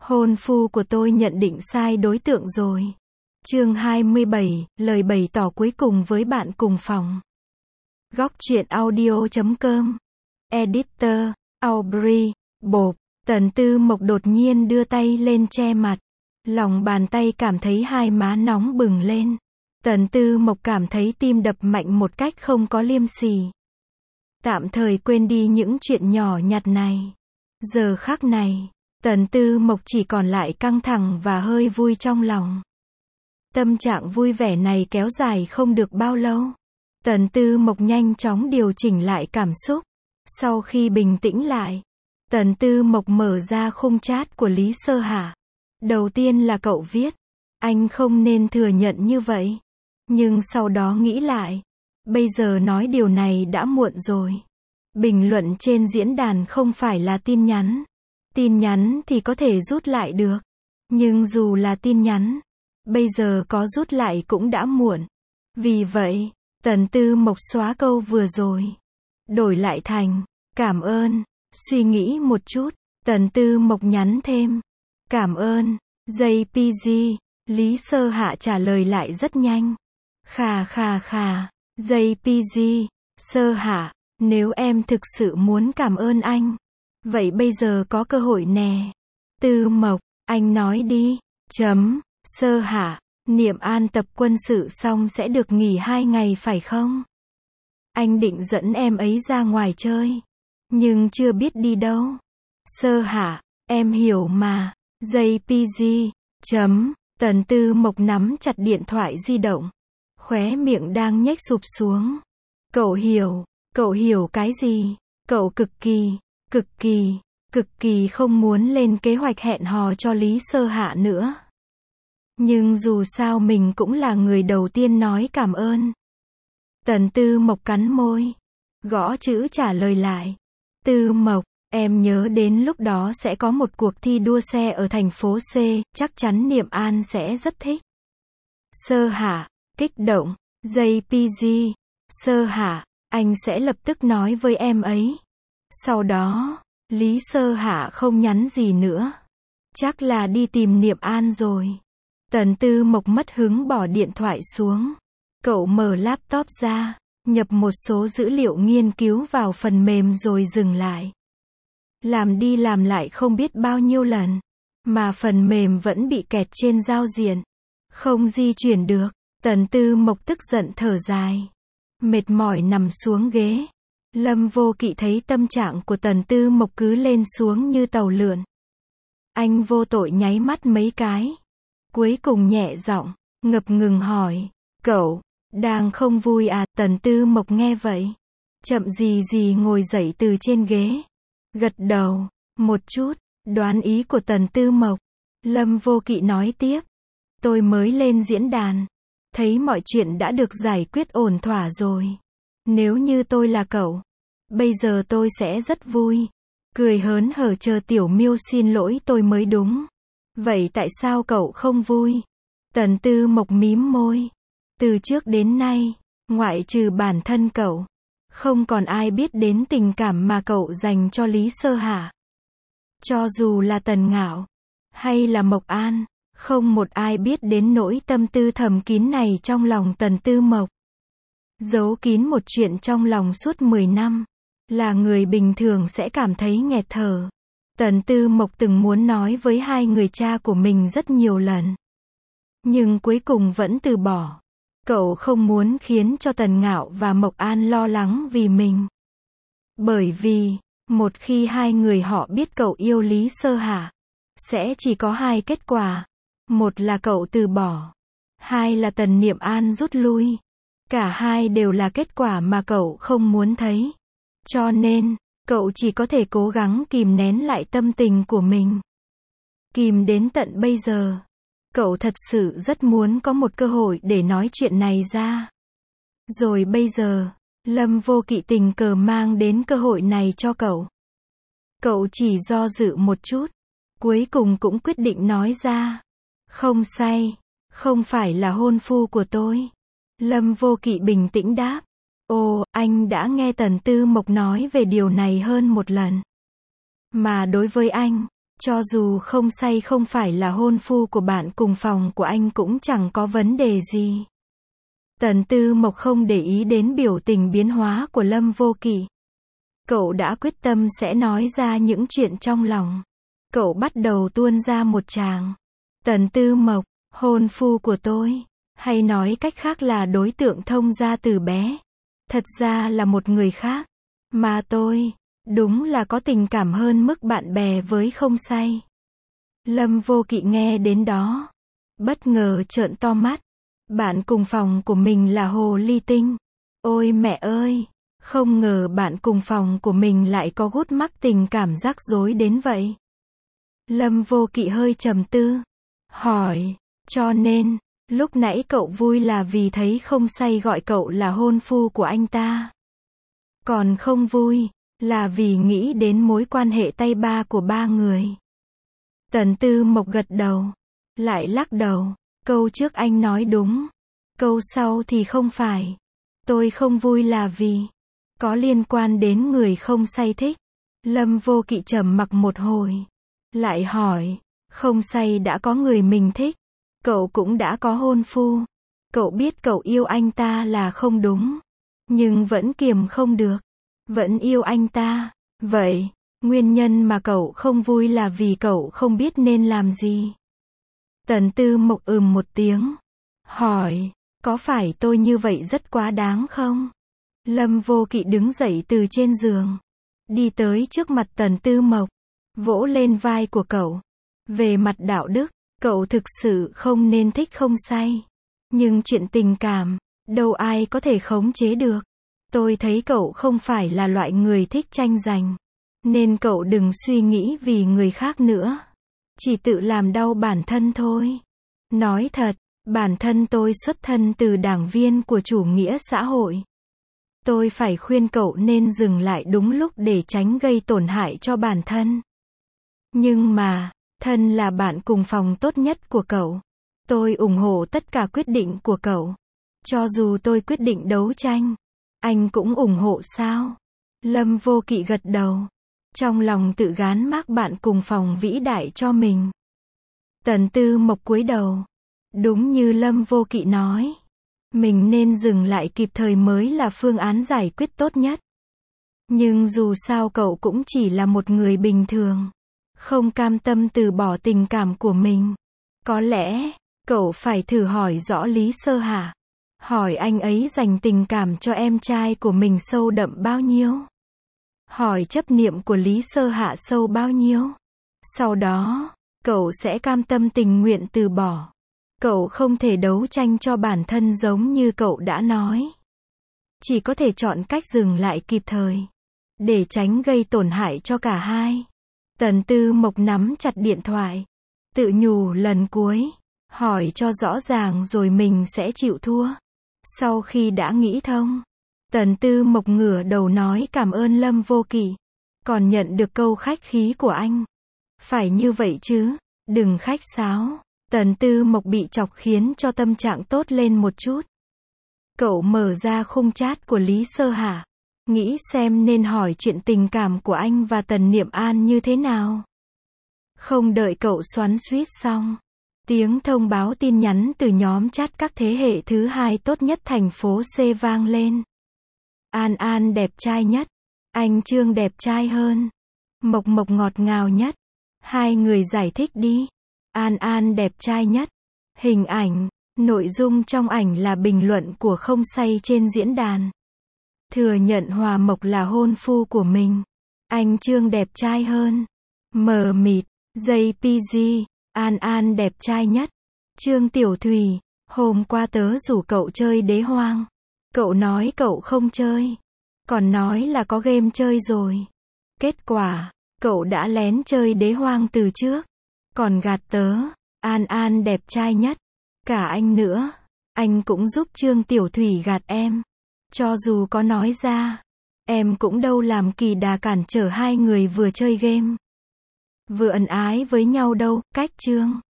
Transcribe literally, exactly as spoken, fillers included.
Hôn phu của tôi nhận định sai đối tượng rồi. Chương hai mươi bảy, lời bày tỏ cuối cùng với bạn cùng phòng. Góc truyện audio chấm com. Editor, Aubrey, bộp. Tần Tư Mộc đột nhiên đưa tay lên che mặt. Lòng bàn tay cảm thấy hai má nóng bừng lên. Tần Tư Mộc cảm thấy tim đập mạnh một cách không có liêm sỉ. Tạm thời quên đi những chuyện nhỏ nhặt này. Giờ khắc này, Tần Tư Mộc chỉ còn lại căng thẳng và hơi vui trong lòng. Tâm trạng vui vẻ này kéo dài không được bao lâu. Tần Tư Mộc nhanh chóng điều chỉnh lại cảm xúc. Sau khi bình tĩnh lại, Tần Tư Mộc mở ra khung chat của Lý Sơ Hạ. Đầu tiên là cậu viết, anh không nên thừa nhận như vậy. Nhưng sau đó nghĩ lại, bây giờ nói điều này đã muộn rồi. Bình luận trên diễn đàn không phải là tin nhắn. Tin nhắn thì có thể rút lại được. Nhưng dù là tin nhắn, bây giờ có rút lại cũng đã muộn. Vì vậy, Tần Tư Mộc xóa câu vừa rồi. Đổi lại thành, cảm ơn. Suy nghĩ một chút, Tần Tư Mộc nhắn thêm. Cảm ơn, gi pê giê. Lý Sơ Hạ trả lời lại rất nhanh. Khà khà khà, gi pê giê. Sơ Hạ, nếu em thực sự muốn cảm ơn anh, vậy bây giờ có cơ hội nè. Tư Mộc, anh nói đi. Chấm, Sơ Hạ, Niệm An tập quân sự xong sẽ được nghỉ hai ngày phải không? Anh định dẫn em ấy ra ngoài chơi, nhưng chưa biết đi đâu. Sơ Hạ, em hiểu mà. gi pê giê. Chấm, Tần Tư Mộc nắm chặt điện thoại di động. Khóe miệng đang nhếch sụp xuống. Cậu hiểu, cậu hiểu cái gì? Cậu cực kỳ, cực kỳ, cực kỳ không muốn lên kế hoạch hẹn hò cho Lý Sơ Hạ nữa. Nhưng dù sao mình cũng là người đầu tiên nói cảm ơn. Tần Tư Mộc cắn môi, gõ chữ trả lời lại. Tư Mộc, em nhớ đến lúc đó sẽ có một cuộc thi đua xe ở thành phố C, chắc chắn Niệm An sẽ rất thích. Sơ Hạ, kích động. gi pê giê. Sơ Hạ, anh sẽ lập tức nói với em ấy. Sau đó, Lý Sơ Hạ không nhắn gì nữa. Chắc là đi tìm Niệm An rồi. Tần Tư Mộc mất hứng bỏ điện thoại xuống. Cậu mở laptop ra, nhập một số dữ liệu nghiên cứu vào phần mềm rồi dừng lại. Làm đi làm lại không biết bao nhiêu lần, mà phần mềm vẫn bị kẹt trên giao diện. Không di chuyển được. Tần Tư Mộc tức giận thở dài. Mệt mỏi nằm xuống ghế. Lâm Vô Kỵ thấy tâm trạng của Tần Tư Mộc cứ lên xuống như tàu lượn. Anh vô tội nháy mắt mấy cái. Cuối cùng nhẹ giọng, ngập ngừng hỏi. Cậu, đang không vui à? Tần Tư Mộc nghe vậy, chậm gì gì ngồi dậy từ trên ghế. Gật đầu, một chút, đoán ý của Tần Tư Mộc. Lâm Vô Kỵ nói tiếp. Tôi mới lên diễn đàn, thấy mọi chuyện đã được giải quyết ổn thỏa rồi. Nếu như tôi là cậu, bây giờ tôi sẽ rất vui. Cười hớn hở chờ Tiểu Miêu xin lỗi tôi mới đúng. Vậy tại sao cậu không vui? Tần Tư Mộc mím môi. Từ trước đến nay, ngoại trừ bản thân cậu, không còn ai biết đến tình cảm mà cậu dành cho Lý Sơ Hạ. Cho dù là Tần Ngạo, hay là Mộc An, không một ai biết đến nỗi tâm tư thầm kín này trong lòng Tần Tư Mộc. Giấu kín một chuyện trong lòng suốt mười năm, là người bình thường sẽ cảm thấy nghẹt thở. Tần Tư Mộc từng muốn nói với hai người cha của mình rất nhiều lần, nhưng cuối cùng vẫn từ bỏ. Cậu không muốn khiến cho Tần Ngạo và Mộc An lo lắng vì mình. Bởi vì, một khi hai người họ biết cậu yêu Lý Sơ Hạ, sẽ chỉ có hai kết quả. Một là cậu từ bỏ, hai là Tần Niệm An rút lui. Cả hai đều là kết quả mà cậu không muốn thấy. Cho nên, cậu chỉ có thể cố gắng kìm nén lại tâm tình của mình. Kìm đến tận bây giờ, cậu thật sự rất muốn có một cơ hội để nói chuyện này ra. Rồi bây giờ, Lâm Vô Kỵ tình cờ mang đến cơ hội này cho cậu. Cậu chỉ do dự một chút, cuối cùng cũng quyết định nói ra. Không sai, không phải là hôn phu của tôi. Lâm Vô Kỵ bình tĩnh đáp. Ồ, anh đã nghe Tần Tư Mộc nói về điều này hơn một lần. Mà đối với anh, Cho dù không say không phải là hôn phu của bạn cùng phòng của anh cũng chẳng có vấn đề gì. Tần Tư Mộc không để ý đến biểu tình biến hóa của Lâm Vô Kỵ. Cậu đã quyết tâm sẽ nói ra những chuyện trong lòng. Cậu bắt đầu tuôn ra một tràng. Tần Tư Mộc, hôn phu của tôi, hay nói cách khác là đối tượng thông gia từ bé, thật ra là một người khác. Mà tôi, đúng là có tình cảm hơn mức bạn bè với không say. Lâm Vô Kỵ nghe đến đó, bất ngờ trợn to mắt. Bạn cùng phòng của mình là hồ ly tinh. Ôi mẹ ơi, không ngờ bạn cùng phòng của mình lại có gút mắc tình cảm rắc rối đến vậy. Lâm Vô Kỵ hơi trầm tư, hỏi, cho nên, lúc nãy cậu vui là vì thấy không say gọi cậu là hôn phu của anh ta. Còn không vui, là vì nghĩ đến mối quan hệ tay ba của ba người. Tần Tư Mộc gật đầu, lại lắc đầu, câu trước anh nói đúng, câu sau thì không phải. Tôi không vui là vì, có liên quan đến người không say thích. Lâm Vô Kỵ trầm mặc một hồi, lại hỏi, không say đã có người mình thích, cậu cũng đã có hôn phu. Cậu biết cậu yêu anh ta là không đúng, nhưng vẫn kiềm không được, vẫn yêu anh ta. Vậy, nguyên nhân mà cậu không vui là vì cậu không biết nên làm gì. Tần Tư Mộc ừm một tiếng, hỏi, có phải tôi như vậy rất quá đáng không? Lâm Vô Kỵ đứng dậy từ trên giường, đi tới trước mặt Tần Tư Mộc, vỗ lên vai của cậu. Về mặt đạo đức, cậu thực sự không nên thích không say. Nhưng chuyện tình cảm, đâu ai có thể khống chế được. Tôi thấy cậu không phải là loại người thích tranh giành, nên cậu đừng suy nghĩ vì người khác nữa. Chỉ tự làm đau bản thân thôi. Nói thật, bản thân tôi xuất thân từ đảng viên của chủ nghĩa xã hội. Tôi phải khuyên cậu nên dừng lại đúng lúc để tránh gây tổn hại cho bản thân. Nhưng mà, thân là bạn cùng phòng tốt nhất của cậu. Tôi ủng hộ tất cả quyết định của cậu. Cho dù tôi quyết định đấu tranh, anh cũng ủng hộ sao? Lâm Vô Kỵ gật đầu, trong lòng tự gán mác bạn cùng phòng vĩ đại cho mình. Tần Tư Mộc cúi đầu. Đúng như Lâm Vô Kỵ nói, mình nên dừng lại kịp thời mới là phương án giải quyết tốt nhất. Nhưng dù sao cậu cũng chỉ là một người bình thường, không cam tâm từ bỏ tình cảm của mình. Có lẽ, cậu phải thử hỏi rõ Lý Sơ Hạ. Hỏi anh ấy dành tình cảm cho em trai của mình sâu đậm bao nhiêu? Hỏi chấp niệm của Lý Sơ Hạ sâu bao nhiêu? Sau đó, cậu sẽ cam tâm tình nguyện từ bỏ. Cậu không thể đấu tranh cho bản thân giống như cậu đã nói. Chỉ có thể chọn cách dừng lại kịp thời, để tránh gây tổn hại cho cả hai. Tần Tư Mộc nắm chặt điện thoại, tự nhủ lần cuối, hỏi cho rõ ràng rồi mình sẽ chịu thua. Sau khi đã nghĩ thông, Tần Tư Mộc ngửa đầu nói cảm ơn Lâm Vô Kỵ, còn nhận được câu khách khí của anh. Phải như vậy chứ, đừng khách sáo. Tần Tư Mộc bị chọc khiến cho tâm trạng tốt lên một chút. Cậu mở ra khung chat của Lý Sơ Hạ, nghĩ xem nên hỏi chuyện tình cảm của anh và Tần Niệm An như thế nào. Không đợi cậu xoắn xuýt xong, tiếng thông báo tin nhắn từ nhóm chat các thế hệ thứ hai tốt nhất thành phố C vang lên. An An đẹp trai nhất, anh Trương đẹp trai hơn, Mộc Mộc ngọt ngào nhất. Hai người giải thích đi. An An đẹp trai nhất. Hình ảnh, nội dung trong ảnh là bình luận của không say trên diễn đàn. Thừa nhận Hòa Mộc là hôn phu của mình. Anh Trương đẹp trai hơn. Mờ mịt, jay pê giê, An An đẹp trai nhất. Trương Tiểu Thùy, hôm qua tớ rủ cậu chơi đế hoang. Cậu nói cậu không chơi. Còn nói là có game chơi rồi. Kết quả, cậu đã lén chơi đế hoang từ trước. Còn gạt tớ. An An đẹp trai nhất. Cả anh nữa. Anh cũng giúp Trương Tiểu Thùy gạt em. Cho dù có nói ra, em cũng đâu làm kỳ đà cản trở hai người vừa chơi game, vừa ân ái với nhau đâu. Cách Trương